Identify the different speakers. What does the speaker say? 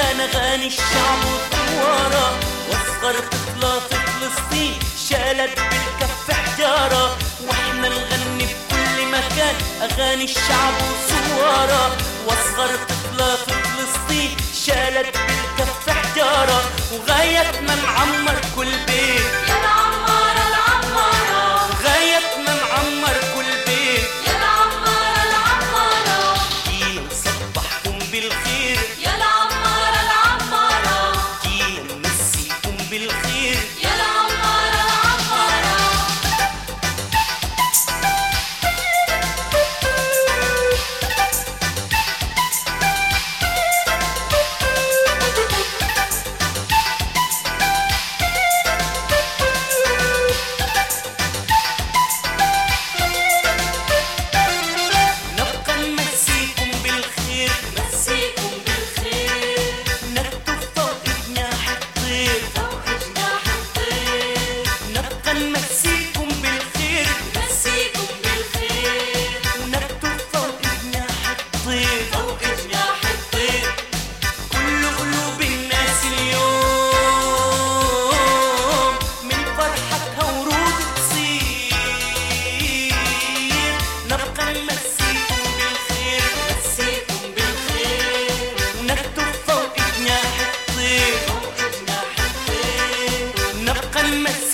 Speaker 1: كمان أغاني الشعب وثوارة، واصغر طفلة في فلسطين شالت بالكف حجارة، واحنا نغني بكل مكان أغاني الشعب وثوارة، واصغر طفلة في فلسطين شالت بالكف حجارة، وغايتنا نعمر كل بيت
Speaker 2: يا العمارة العمارة،
Speaker 1: غايتنا نعمر كل بيت
Speaker 2: يا العمارة العمارة،
Speaker 1: جينا نصبحكم بالخير
Speaker 2: يا العمارة العمارة،
Speaker 1: جينا نمسيكم بالخير
Speaker 2: يا العمارة العمارة.
Speaker 1: نبقى نمسيكم بالخير
Speaker 2: مسيكم بالخير
Speaker 1: نكتب فوق جناح الطير
Speaker 2: فوق جناح الطير،
Speaker 1: نبقى نمسيكم بالخير
Speaker 2: مسيكم بالخير
Speaker 1: ونكتب فوق جناح الطير
Speaker 2: فوق جناح الطير.
Speaker 1: كل قلوب الناس اليوم من فرحتها ورود تصير، نبقى نمسيكم بالخير
Speaker 2: مسيكم بالخير
Speaker 1: ونكتب فوق جناح الطير
Speaker 2: فوق جناح الطير،
Speaker 1: نبقى نمسيكم